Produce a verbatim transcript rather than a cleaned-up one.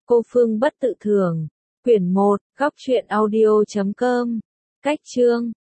Cô Phương bất tự thường. Quyển một, góc truyện audio chấm com. Cách chương